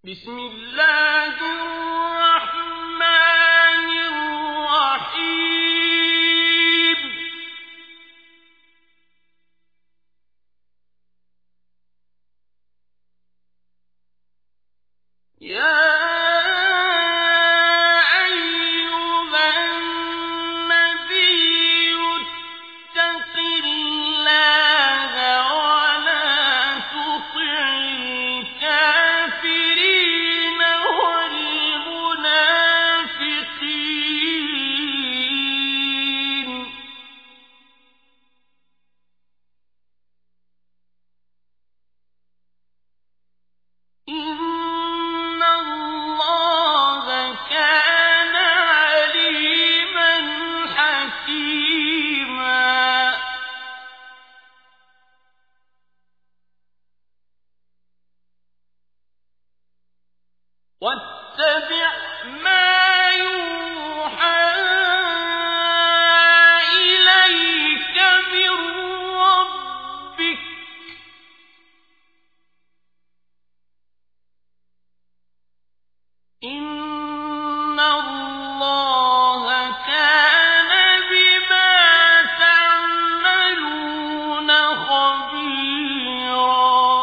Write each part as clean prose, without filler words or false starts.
بسم الله الرحمن الرحيم يا واتبع ما يوحى إليك من ربك إن الله كان بما تعملون خبيرا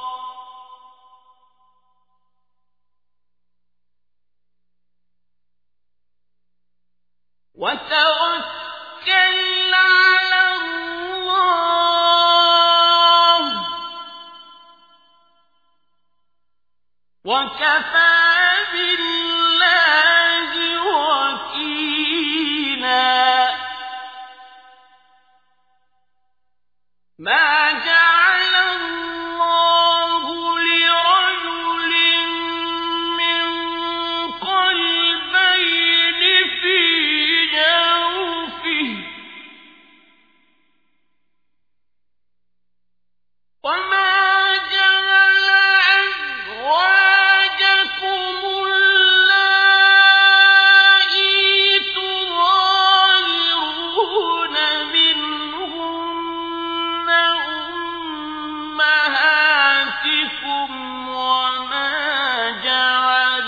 وتوكل على الله وكفى بالله وكيلا ما جعل الله لرجل من قلبين في جوفه وما جعل أزواجكم اللائي تظاهرون منهن أمهاتكم وما جعل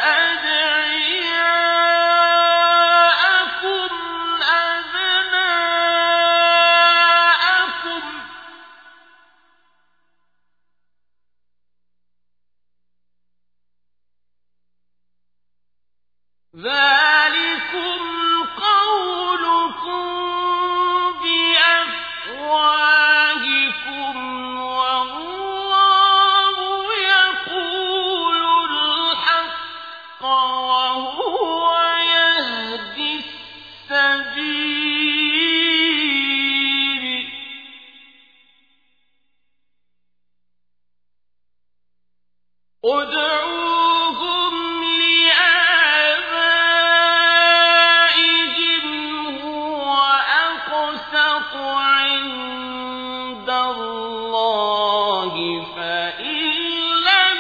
أدعياءكم أبناءكم ذلكم قولكم بأفواهكم والله يقول الحق وهو يهدي السبيل ادعوهم لآبائهم هو أقسط عند الله فإن لم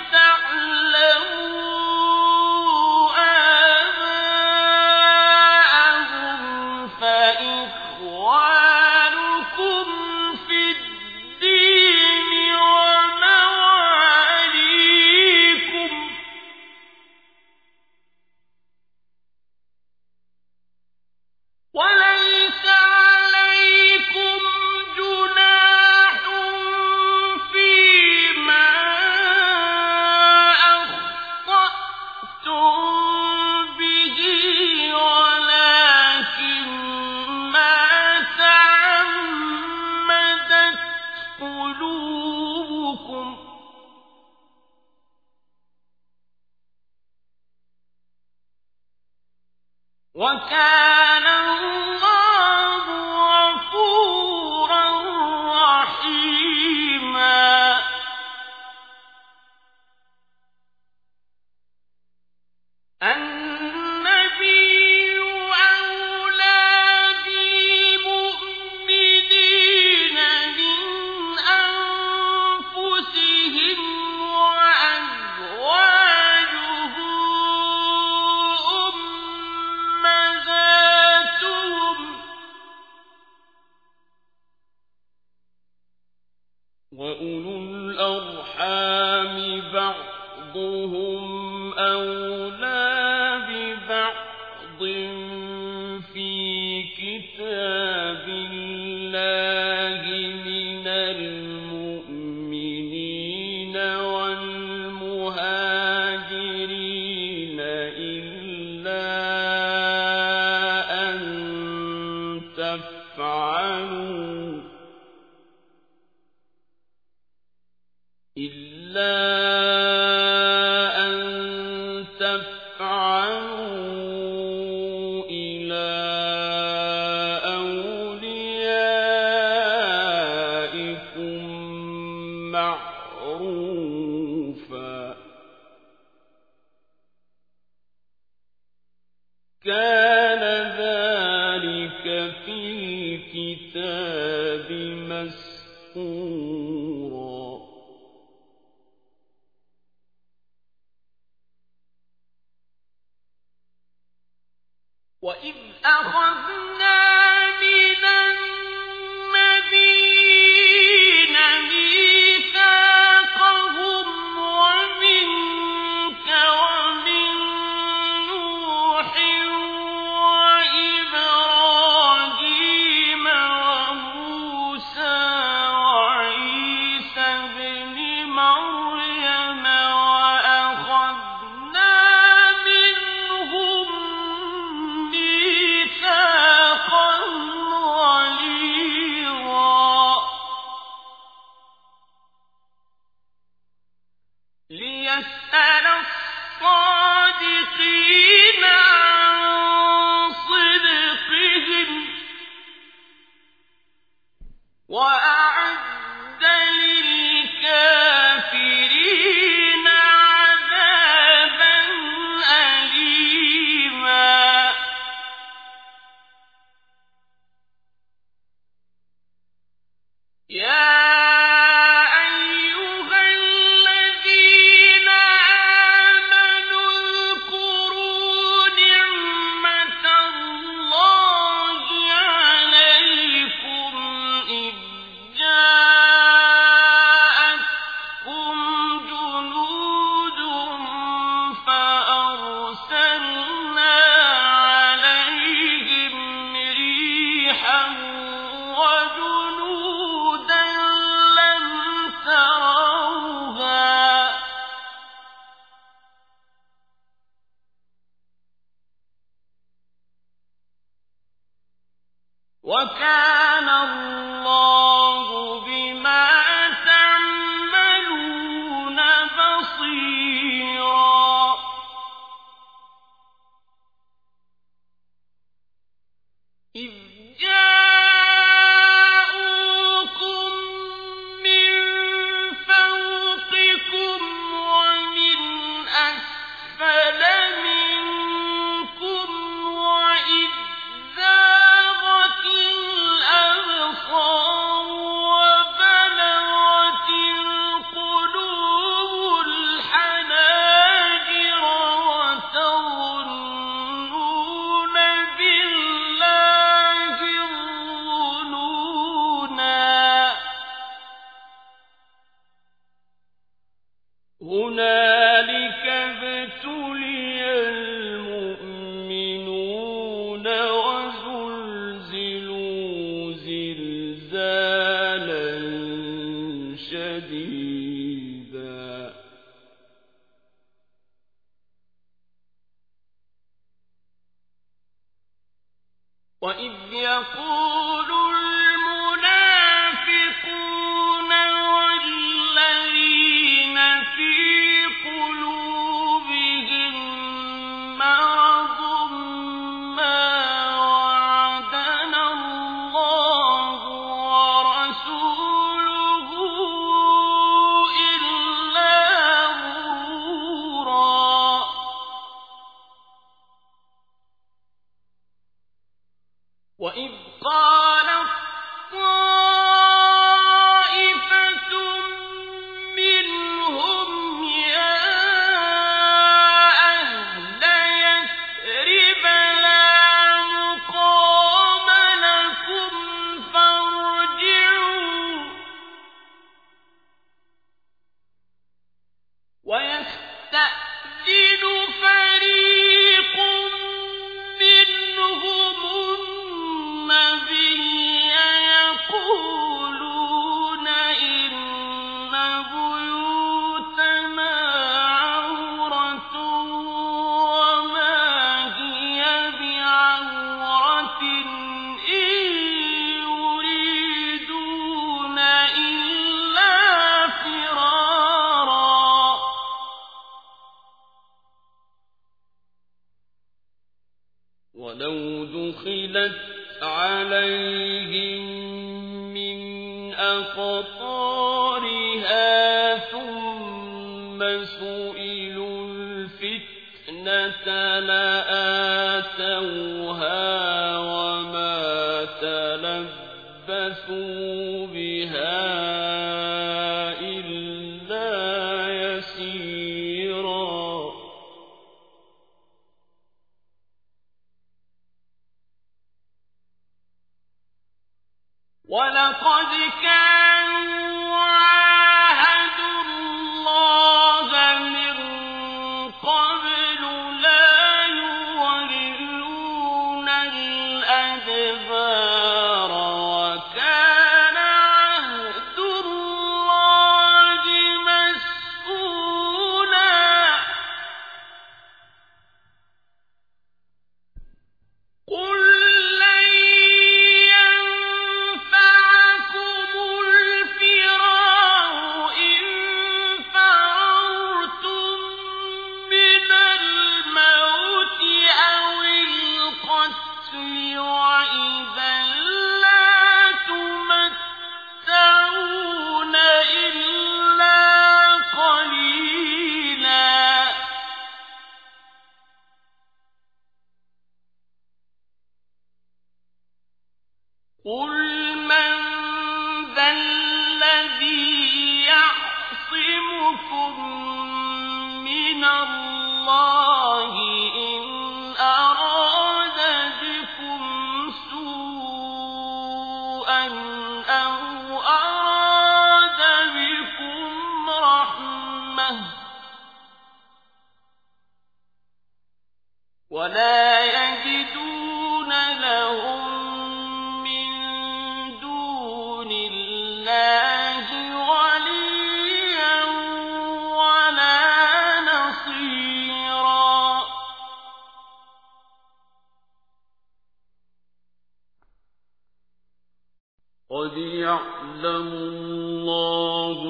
تعلموا آباءهم فإخوانكم في الدين ومواليكم وليس عليكم جناح فيما أخطأتم به ولكن ما تعمدت قلوبكم وكان الله غفورا رحيما النبي أولى بالمؤمنين من أنفسهم وأزواجه أمهاتهم بعضهم أولى ببعض في كتاب الله من المؤمنين والمهاجرين إلا أن تفعلوا إلى أوليائكم معروفا كان ذلك في الكتاب مسطورا وإذ أخذنا من النبيين ميثاقهم ومنك ومن نوح وإبراهيم وموسى وعيسى ابن مريم وأخذنا منهم ميثاقا غليظا ليسأل الصادقين عن صدقهم وأعد للكافرين عذابا أليما يا أيها الذين آمنوا اذكروا نعمة الله عليكم إذ جاءتكم جنود فأرسلنا عليهم ريحا وجنودا لم تروها وكان الله بما تعملون بصيرا إذ جاءوكم من فوقكم ومن أسفل منكم وإذ زاغت الأبصار وبلغت القلوب الحناجر وتظنون بالله الظنونا هنالك ابتلي المؤمنون وزلزلوا زلزالا شديدا وإذ يقول المنافقون والذين في قلوبهم مرض ما وعدنا الله ورسوله إلا غرورا وإذ قال ولو دخلت عليهم من أقطارها ثم سئلوا الفتنة لآتوها وما تلبثوا بها إلا يسيرا ولقد كانوا عاهدوا الله من قبل لا يولون الأدبار وكان عهد الله مسؤولا قل قل من ذا الذي يعصمكم من الله إن أراد بكم سوءا أو أراد بكم رحمة ولا يجدون لهم قد يعلم الله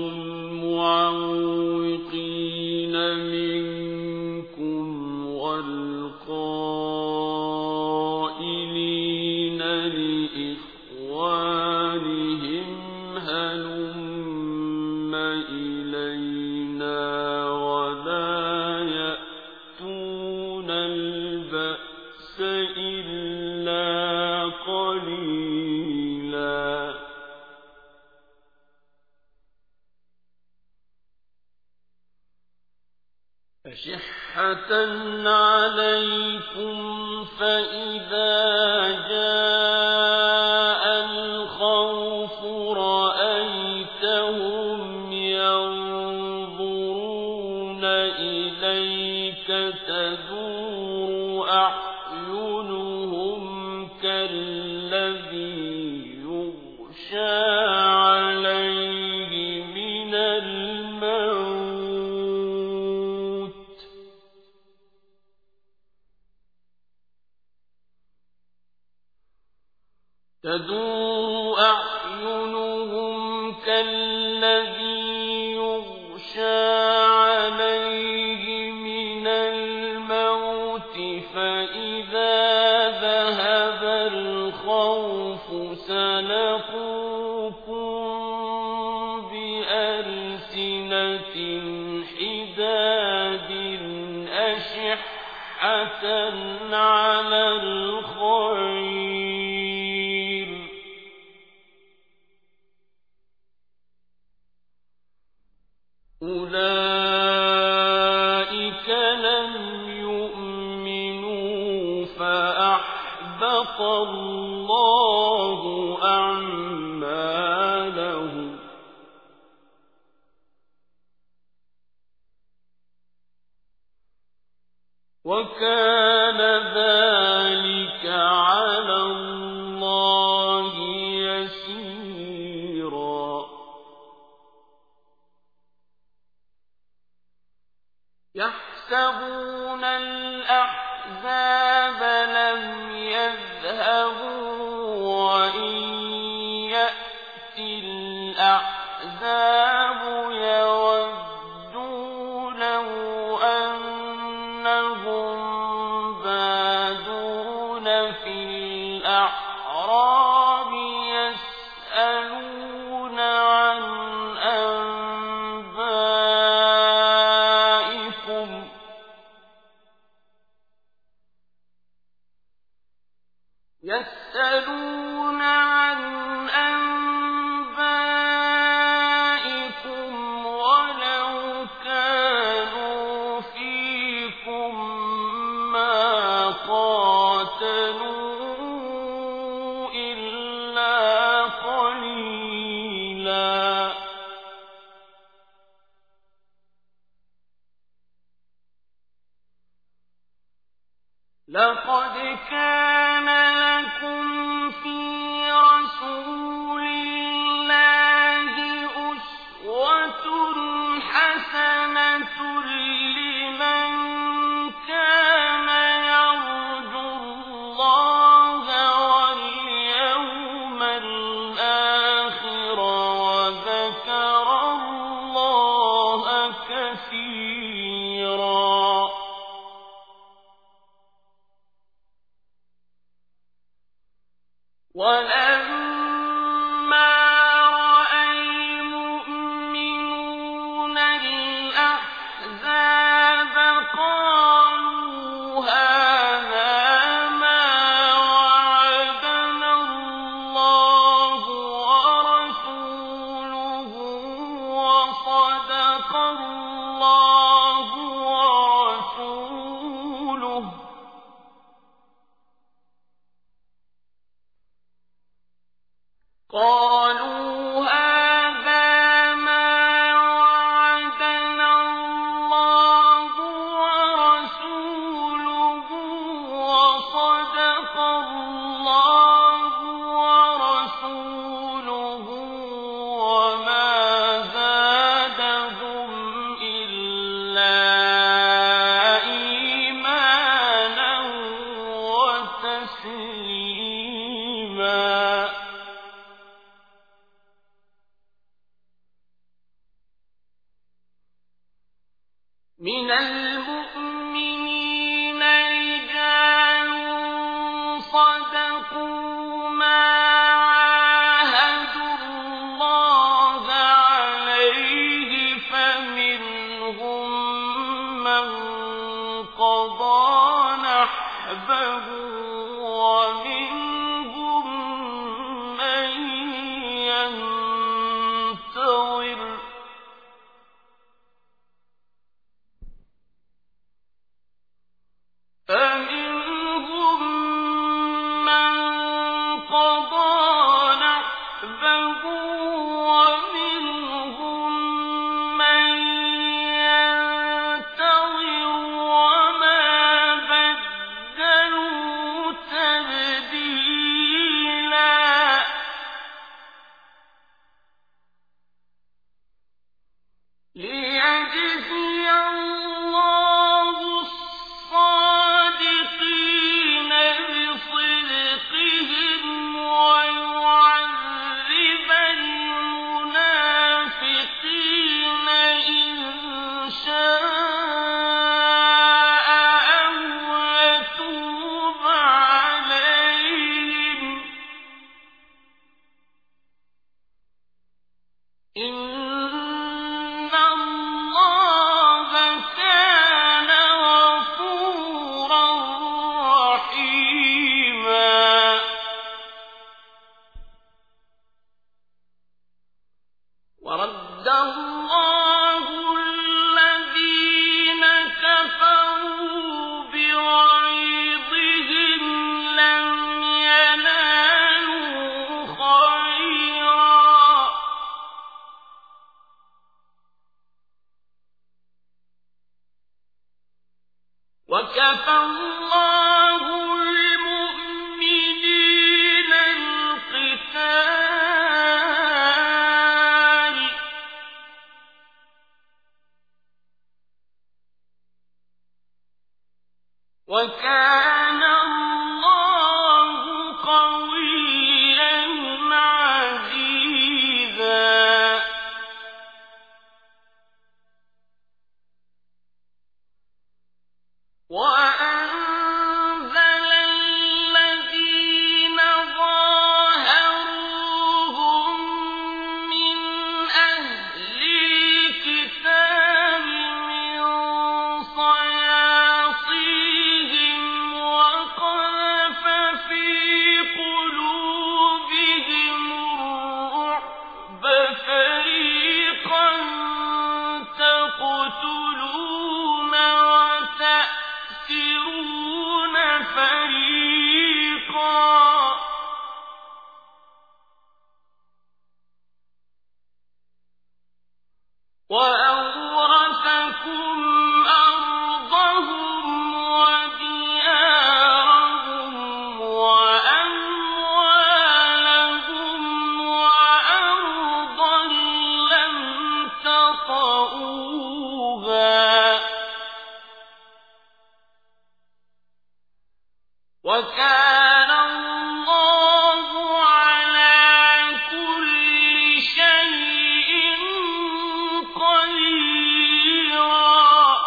المعوقين منكم والقائلين لإخوانهم هلم إلينا ولا يأتون البأس إلا قليلا أشحة عليكم فإذا جاء الخوف رأيتهم ينظرون إليك تدور أعينهم كالذي يغشى عليه من الموت تدور أعينهم كالذي يغشى عليه من الموت فإذا ذهب الخوف سلقوكم بألسنة حداد أشحة على الخير أولئك لم يؤمنوا فأحبط الله أعمالهم وكان ذلك على الله يسيرا يحسبون الأحزاب لم يذهبوا وإن يأتي الأحزاب يودوا لو أنهم بادون يسألون عن أنبائكم ولو كانوا فيكم ما قاتلوا إلا قليلا لقد كان لكم في رسول الله أسوة حسنة لمن كان يرجو الله واليوم الآخر وذكر الله كثيرا ولما رأى المؤمنون الأحزاب قالوا هذا ما وعدنا الله ورسوله وصدق الله ورسوله قالوا هذا ما وعدنا الله ورسوله وصدق الله ورسوله وما زادهم إلا إيمانا وتسليما من المؤمنين رجال صدقوا ما عاهدوا الله عليه فمنهم من قضى نحبه ومنهم من ينتظر فمنهم من قضى نحبه ومنهم من ينتظر وما بدلوا تبديلا ليجزي الله الصادقين بصدقهم ويعذب المنافقين إن شاء أو يتوب عليهم إن الله كان غفورا رحيما ورد الله الذين كفروا بغيظهم لم ينالوا خيرا وكفى الله المؤمنين القتال وكان الله قويا عزيزا وأنزل الذين ظاهروهم من أهل الكتاب من صياصيهم وكان الله على كل شيء قديرا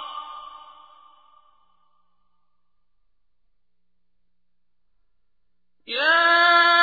يا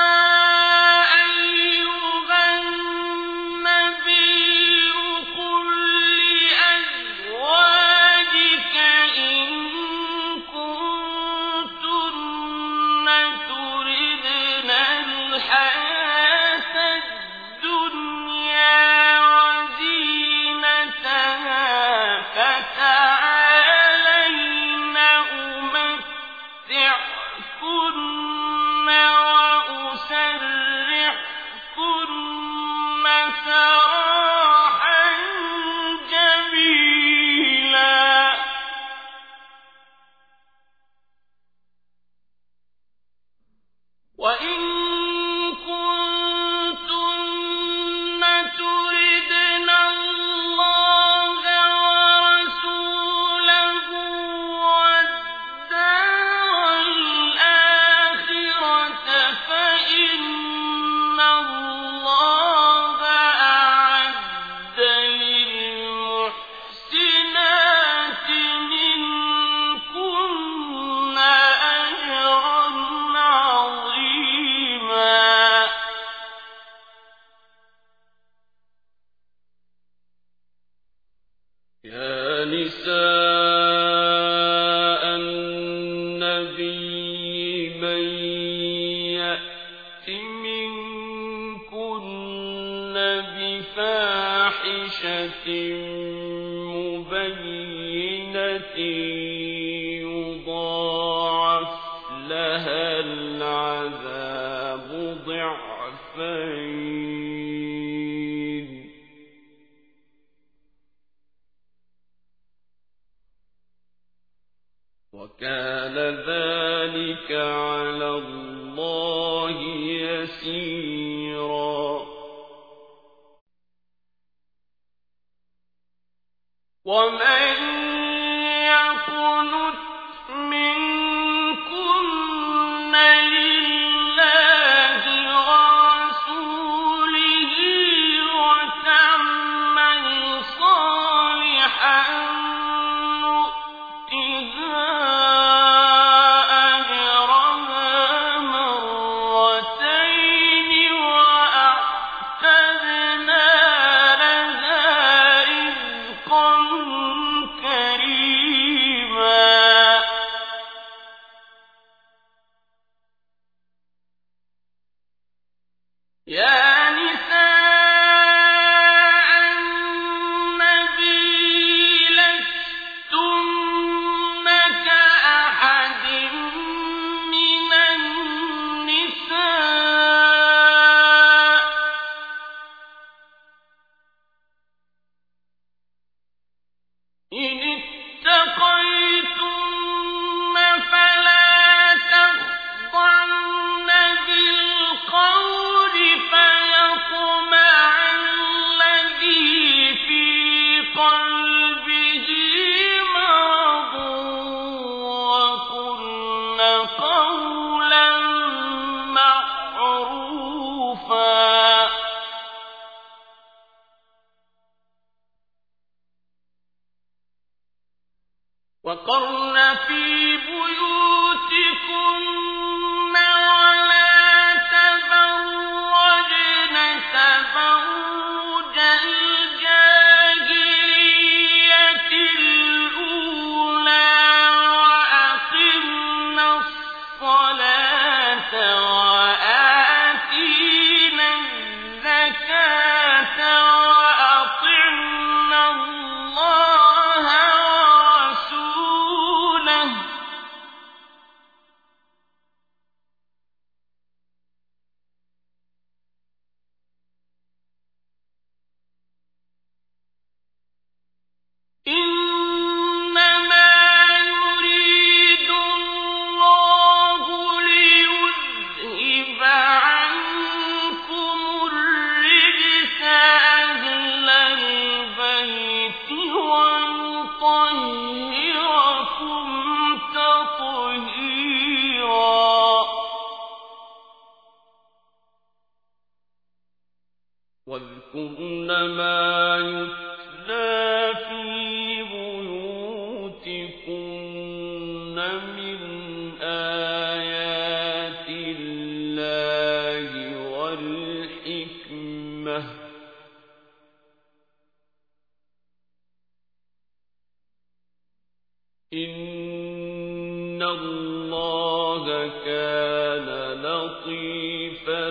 مبينة يضاعف لها العذاب ضعفين وكان ذلك على الله يسيرا ومن يقنت منكن لله ورسوله وتعمل صالحا نؤتها أجرها مرتين وأعتدنا لها رزقا كريما يا نساء النبي لستن كأحد من النساء إن اتقيتن فلا تخضعن بالقول فيطمع الذي في قلبه مرض وقلن قولا معروفا وقرن في بيوتكن ولا تبرجن تبرج الجاهلية الأولى وأقمنا الصلاة وآتينا الزكاة وأطعنا الله ورسوله ما يتلى في بيوتكن من آيات الله والحكمة إن الله كان لطيفا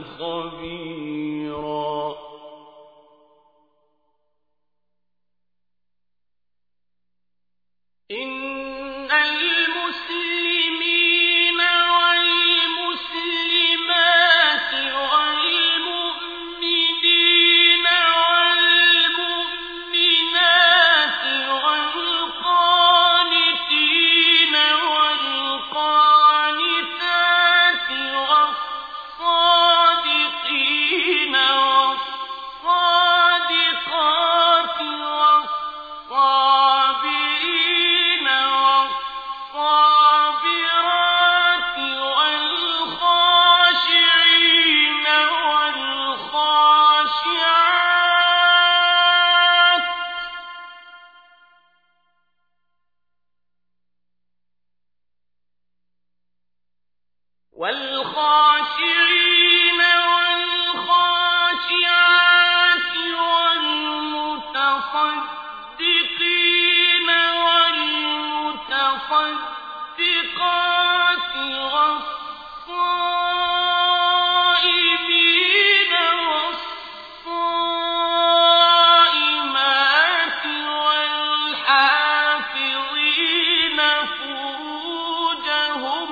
خبيرا إن المسلمين والمسلمات والمؤمنين والمؤمنات والقانتين والقانتات والصادقين والصادقات والصابرين والصابرات والخاشعين والخاشعات والخاشعين والخاشعات والمتصدقين والمتصدقات والصائمين والصائمات والحافظين فروجهم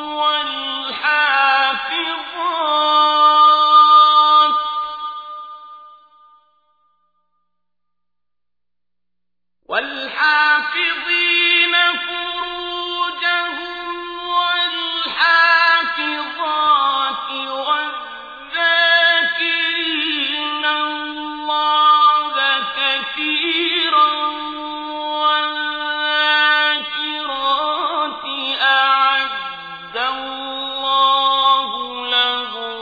والحافظين فروجهم والحافظات والذاكرين الله كثيرا والذاكرات أعد الله لهم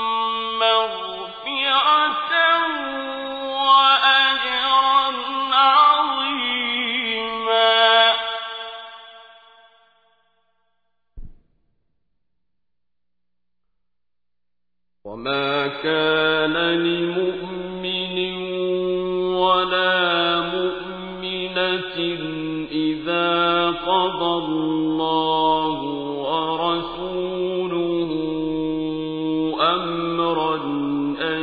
مغفرة وأجرا عظيما وما كان لمؤمن ولا مؤمنة إذا قضى الله ورسوله أمرا أن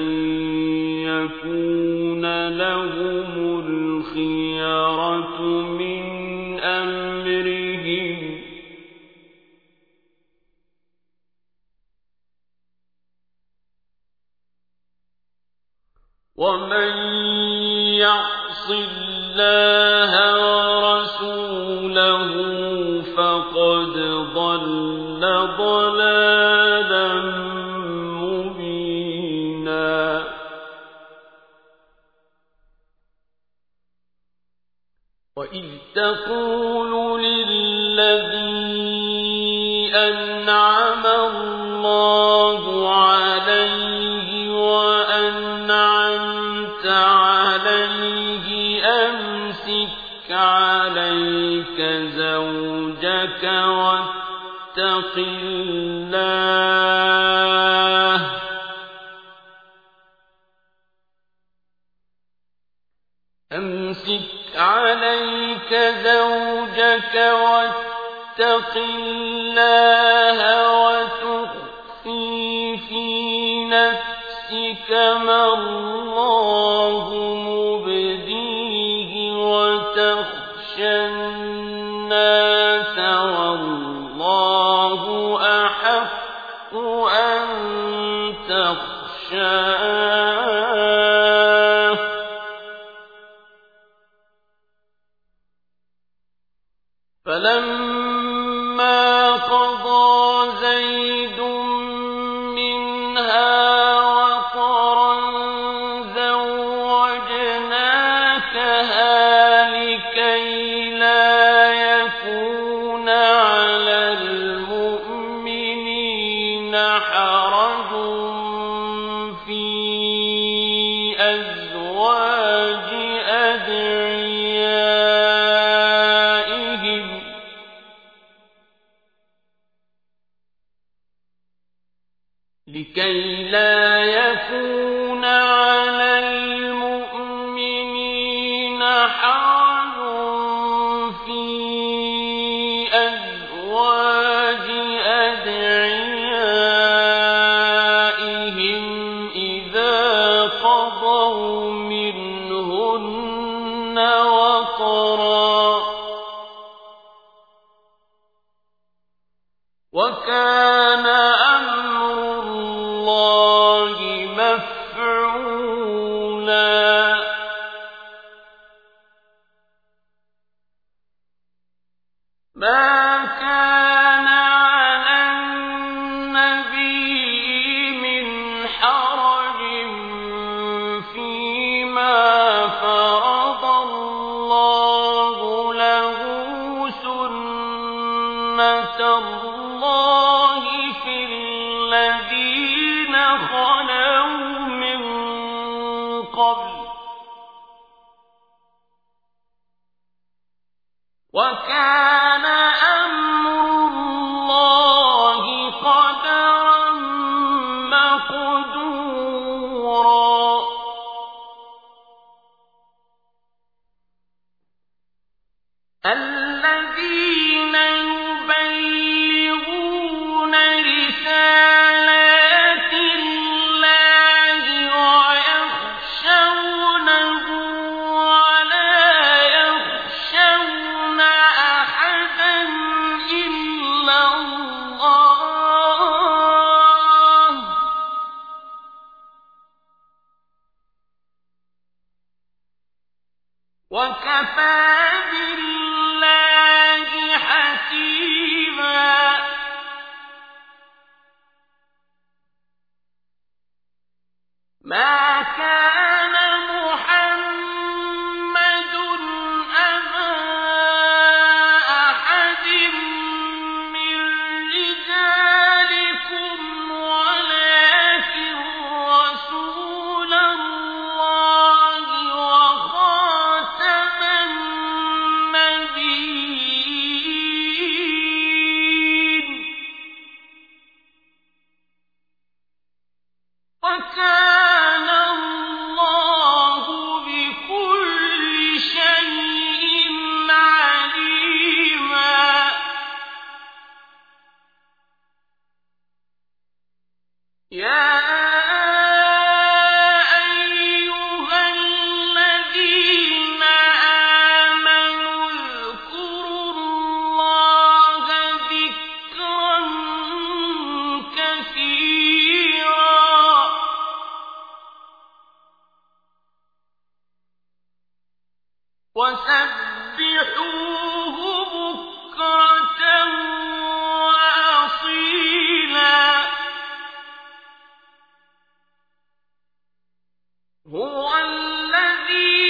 يكون لهم الخيرة من أمرهم ومن يعص الله ورسوله فقد ضل ضلالا مبينا وإذ تقول للذي أنعم الله عليه وأنعمت عليه أمسك عليك زوجك واتق الله أمسك عليك زوجك واتق الله وتخفي في نفسك ما الله مبديه وتخشى الناس والله أحق أن تخشاه فلما قضى زيد منها وطرا زوجناكها لكي لا يكون على المؤمنين حرج في أزواج لكي لا يكون على المؤمنين حرج في أزواج أدعيائهم إذا قضوا منهن وطرا وكان أمر الله مفعولا ما كان على النبي من حرج فيما فرض الله له سنة الله في الذين خلوا من قبل وكان أمر الله قدرا مقدورا الذين يبلغون رسالات الله ويخشونه ولا يخشون أحدا إلا الله وكفى بالله حسيبا ما كان محمد أبا أحد من رجالكم ولكن رسول الله وخاتم النبيين وكان الله بكل شيء عليما يا أيها الذين آمنوا اذكروا الله ذكرا كثيرا وسبحوه بكرة وأصيلا هو الذي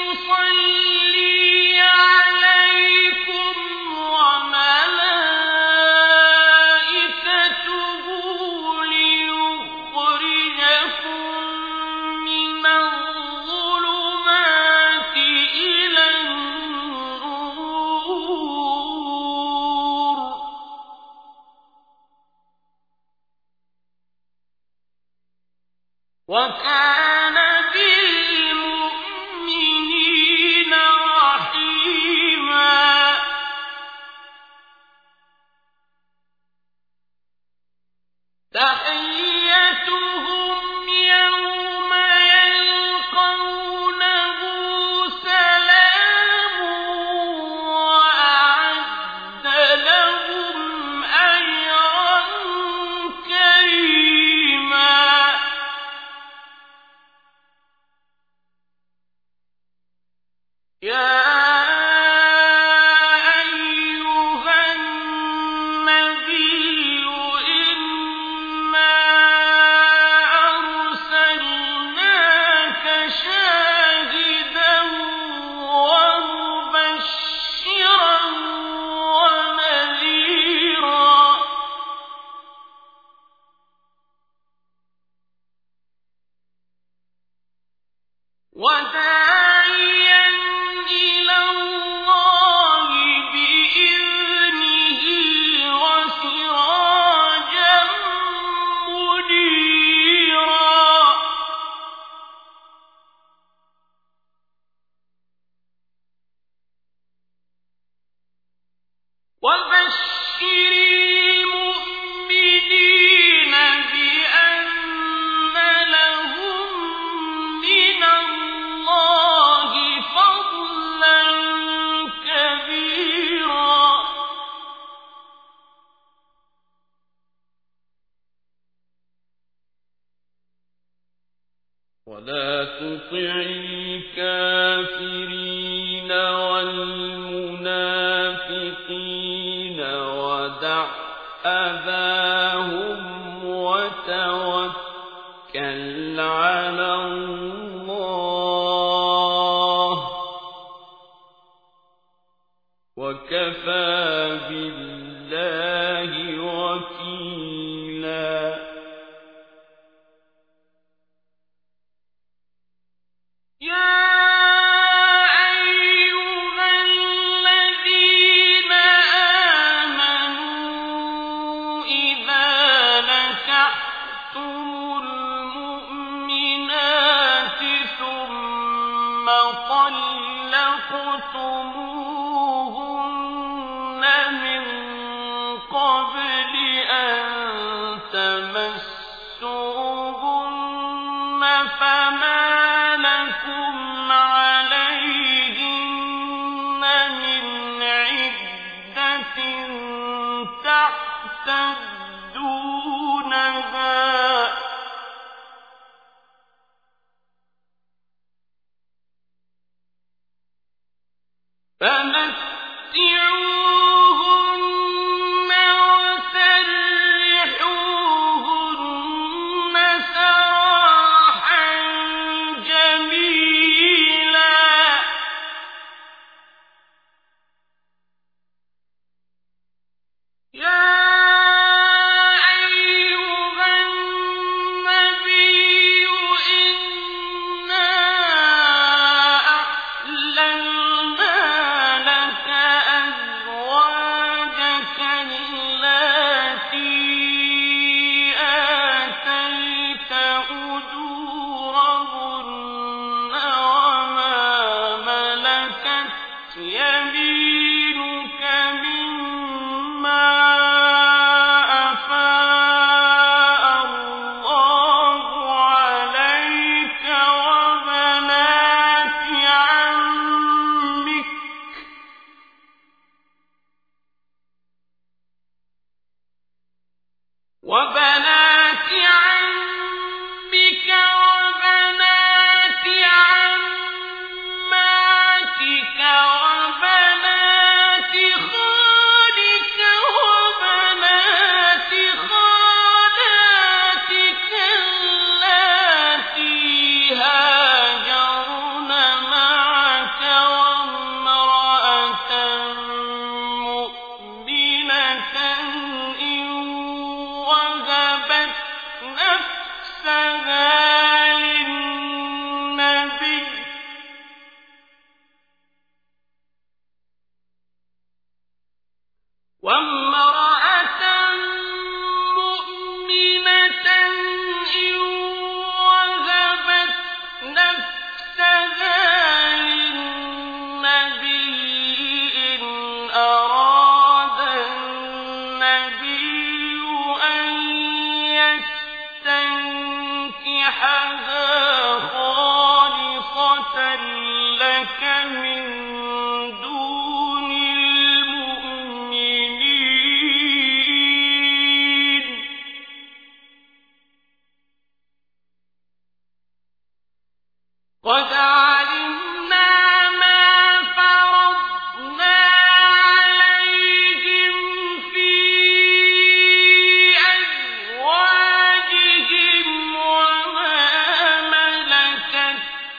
يصلي عليكم وملائكته ليخرجكم من الظلمات إلى النور وكان بالمؤمنين رحيما تحيتهم يوم يلقونه سلام وأعد لهم أجرا كريما وبشر المؤمنين بأن لهم من الله فضلا كبيرا ولا تطع الكافرين والمنافقين ودع أذاهم وتوكل على الله وكفى بالله وكيلا طلقتموهن من قبل أن تمسوهن فما لكم عليهن من عدة تعتدونها فمتعوهن وسرحوهن سراحا جميلا يمينك مما أفاء الله عليك وبنات عمك وبنات عماتك وبنات خالك وبنات خالاتك اللاتي هاجرن معك وامرأة مؤمنة إن وهبت نفسها للنبي وامرأة مؤمنة إن وهبت نفسها للنبي إن أراد النبي أن يستنكحها خالصة لك من دون المؤمنين قد علمنا ما فرضنا عليهم في أزواجهم وما ملكت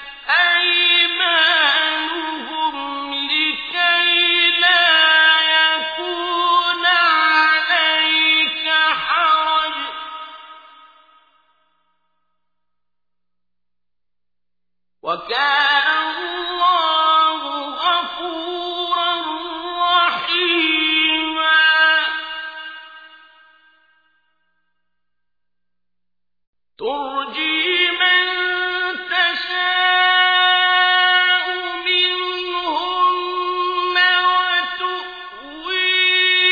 أيمانهم لكي لا يكون عليك حرج وكان الله غفورا رحيما ترجي من تشاء منهن وتؤوي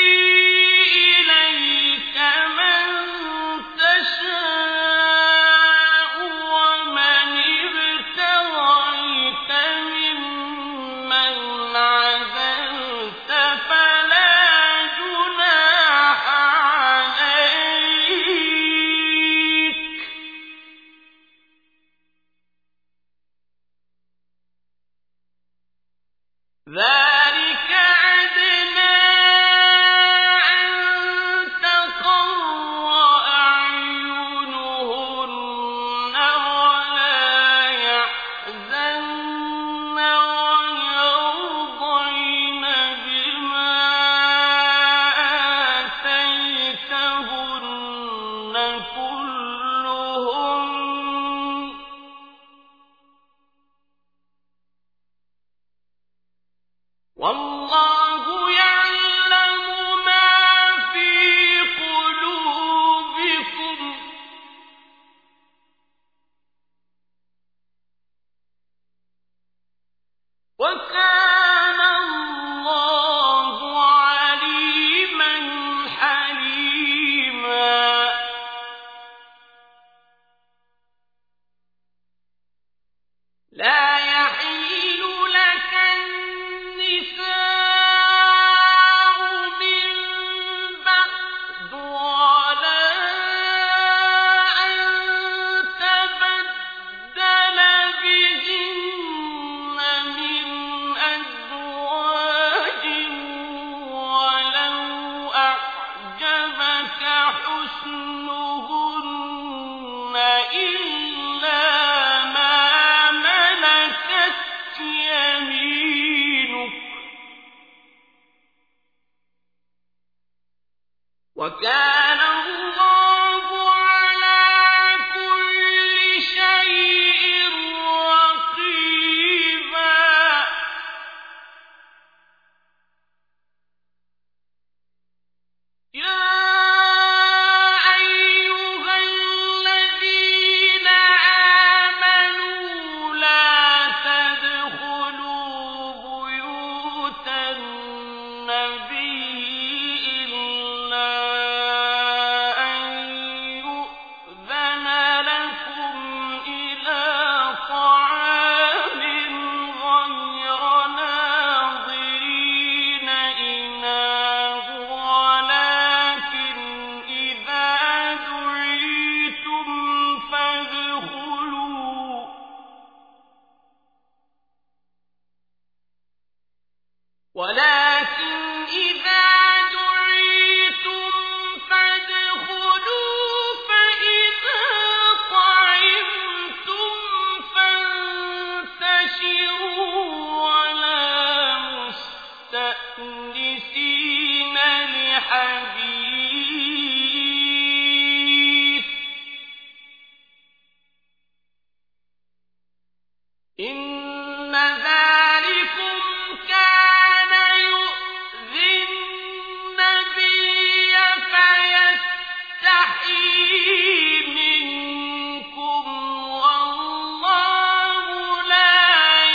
حصنهن إلا ما ملكت يمينك وكان الله على كل شيء رقيبا يا أيها الذين آمنوا لا تدخلوا بيوت النبي إلا أن يؤذن لكم إلى طعام غير ناظرين إناه ولكن إذا دعيتم فادخلوا فإذا طعمتم فانتشروا ولا مستأنسين لحديث إن ذلكم كان يؤذي النبي فيستحيي منكم والله لا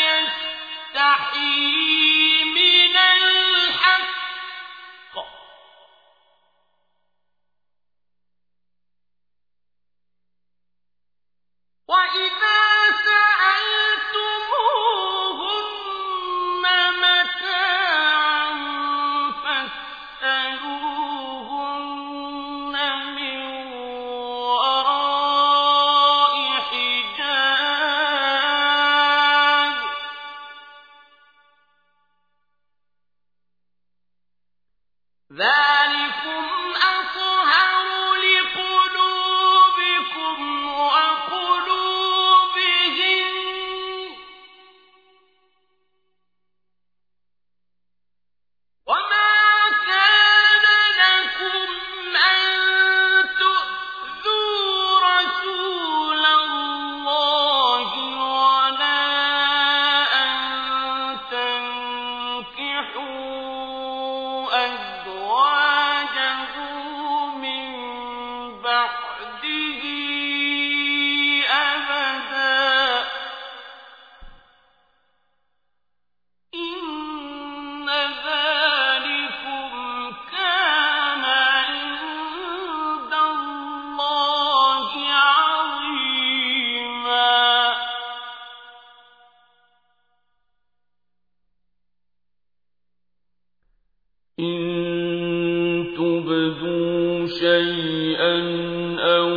يستحيي من الحق وإذا سألتموهن متاعا فاسألوهن من وراء حجاب ذلكم أطهر لقلوبكم وقلوبهم وما كان لكم أن تؤذوا رسول الله ولا أن تنكحوا أزواجه من بعده أبدا إن ذلكم كان عند الله عظيما إن تبدوا شيئا أو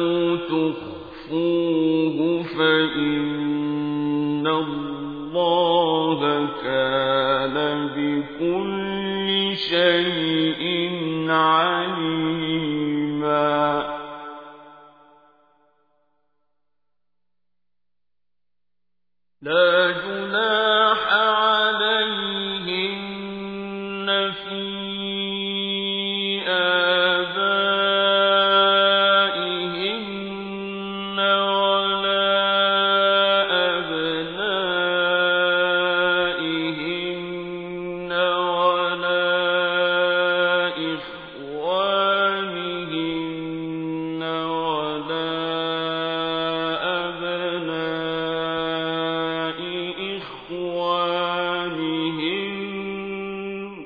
تخفوه فإن الله كان بكل شيء عليما لا جناح عليهن في آبائهن ولا أبنائهن ولا إخوانهن ولا أبناء إخوانهن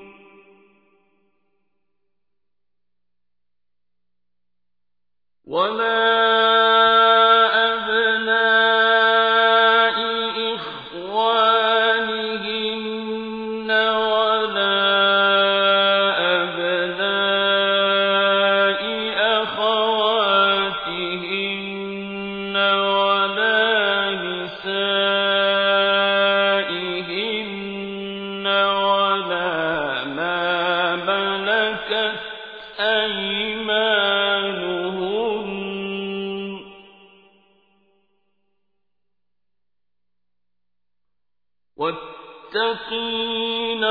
ولا أبناء إخوانهن ولا أبناء أخواتهن ولا نسائهن ولا ما ملكت أيمانهن للمتقين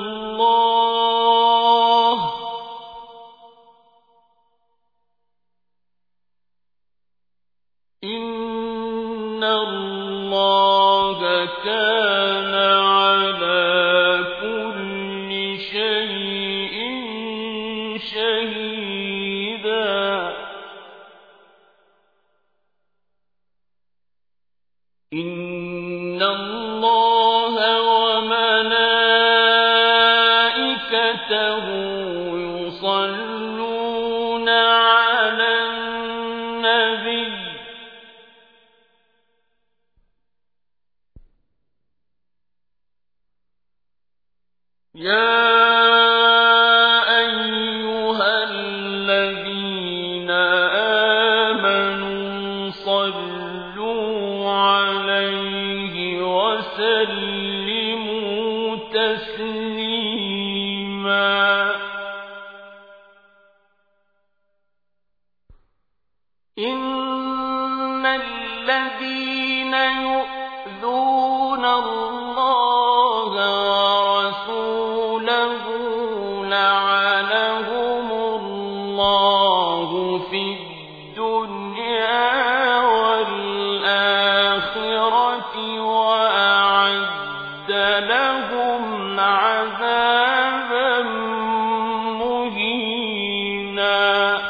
الله إن الله كان على كل شيء شهيدا إن الله وملائكته يصلون على النبي يا أيها الذين آمنوا صلوا عليه وسلموا تسليما إن الذين يؤذون الله ورسوله لعنهم الله في الدنيا والآخرة وأعد لهم عذابا مهينا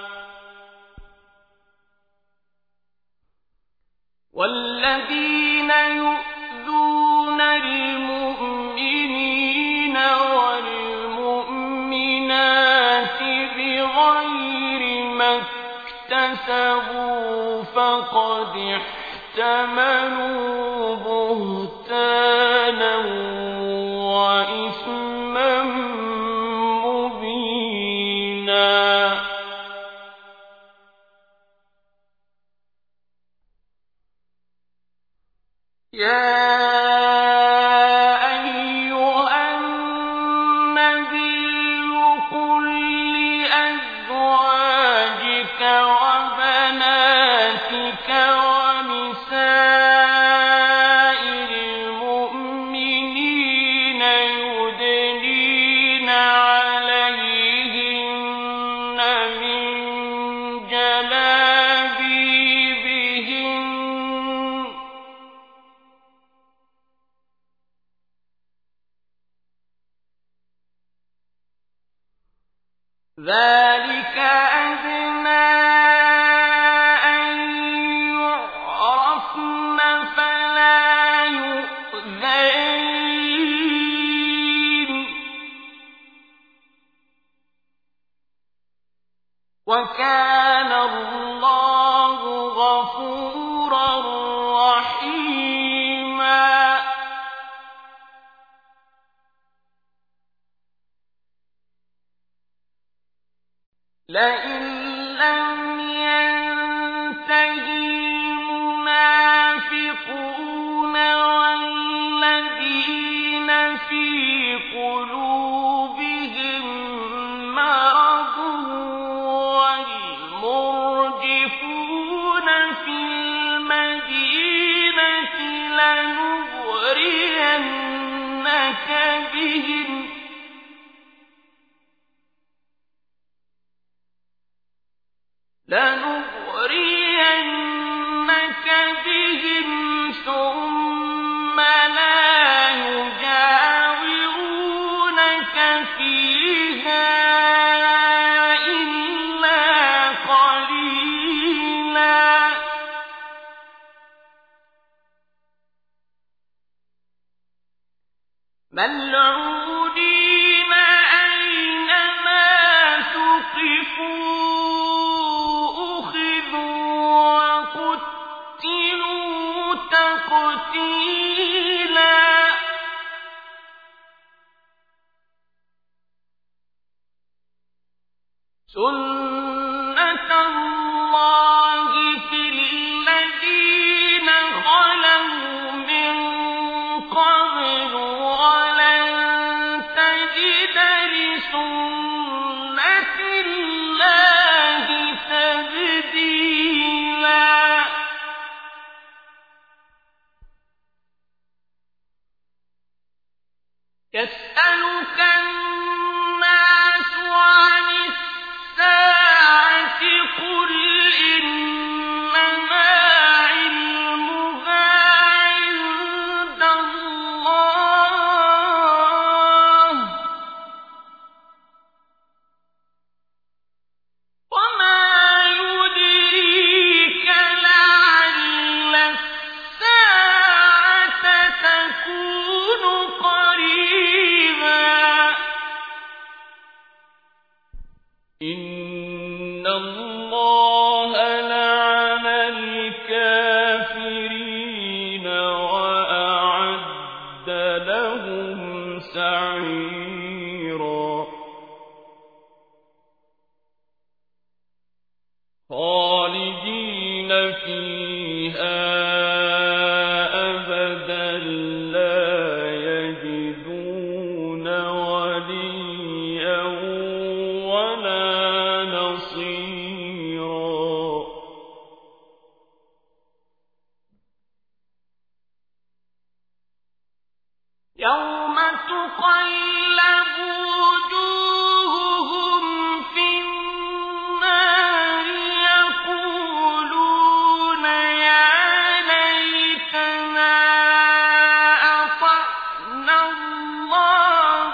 والذين يؤذون المؤمنين والمؤمنات بغير ما اكتسبوا فقد احتملوا بهتانا وإثما مبينا يا أيها النبي قل لأزواجك وبناتك ونساء المؤمنين يدنين عليهن من جلابيبهن ذلك أدنى أن يعرفن فلا يؤذين وكان الله غفورا رحيما لئن لم ينتهي المنافقون والذين في قلوبهم مرض والمرجفون في المدينة لنغرينك بهم ثم لا يجاورونك فيها إلا قليلا ملعونين أينما ثقفوا تقتيلا سنة الله في الذين خلوا من قبل ولن تجد لسنة الله تبديلا إن الله لعن الكافرين وأعد لهم سعيرا خالدين فيها أبدا لا يجدون وليا ولا نصيرا يوم تقلب وجوههم في النار يقولون يا ليتنا أطعنا الله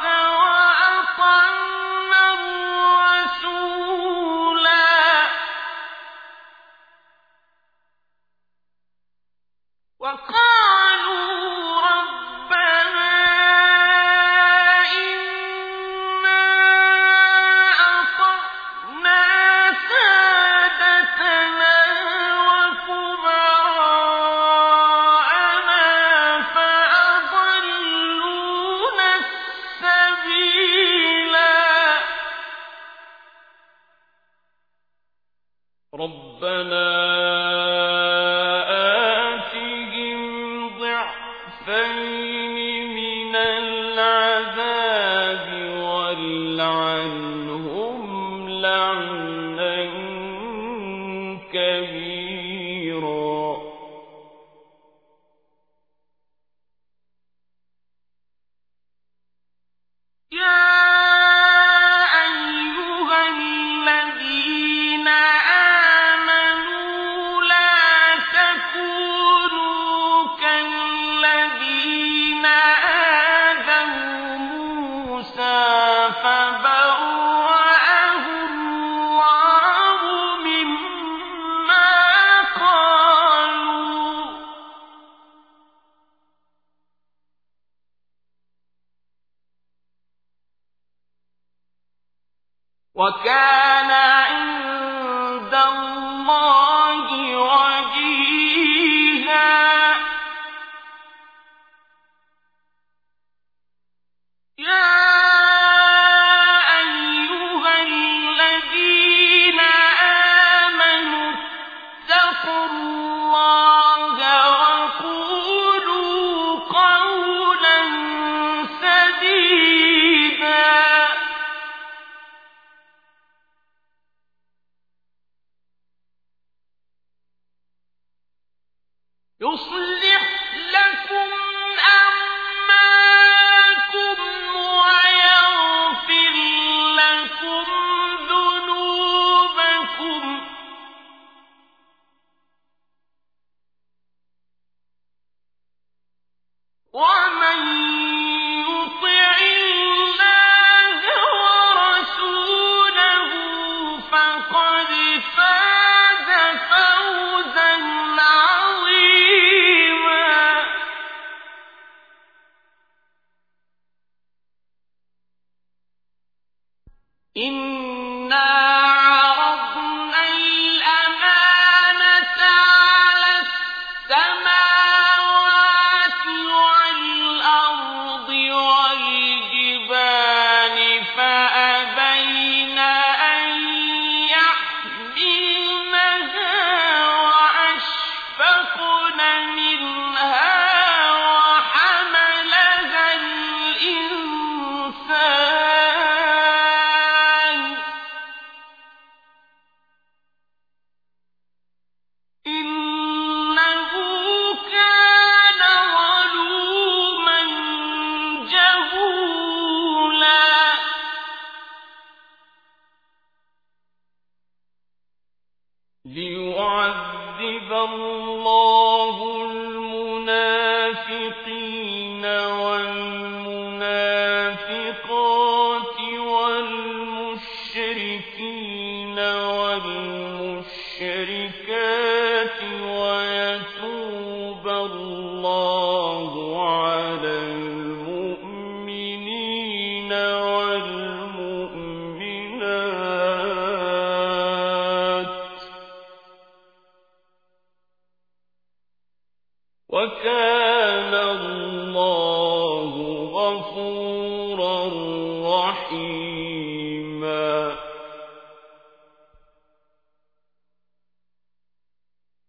وأطعنا الرسولا وقالوا ربنا إنا أطعنا سادتنا وكبراءنا فأضلونا السبيلا ربنا آتهم ضعفين من العذاب والعنهم لعنا كبيرا يا أيها الذين آمنوا لا تكونوا كالذين آذوا موسى فبرأه الله مما قالوا وكان عند الله وجيها يا أيها الذين آمنوا اتقوا الله وقولوا قولا سديدا يصلح لكم أعمالكم ويغفر لكم ذنوبكم ومن يطع الله ورسوله فقد فاز فوزا عظيما إنا عرضنا الأمانة على السماوات والأرض والجبال فأبين أن يحملنها وأشفقن منها وحملها الإنسان إنه كان ظلوما جهولا ليعذب الله المنافقين والمنافقات والمشركين والمشركات ويتوب الله على المؤمنين والمؤمنات وكان الله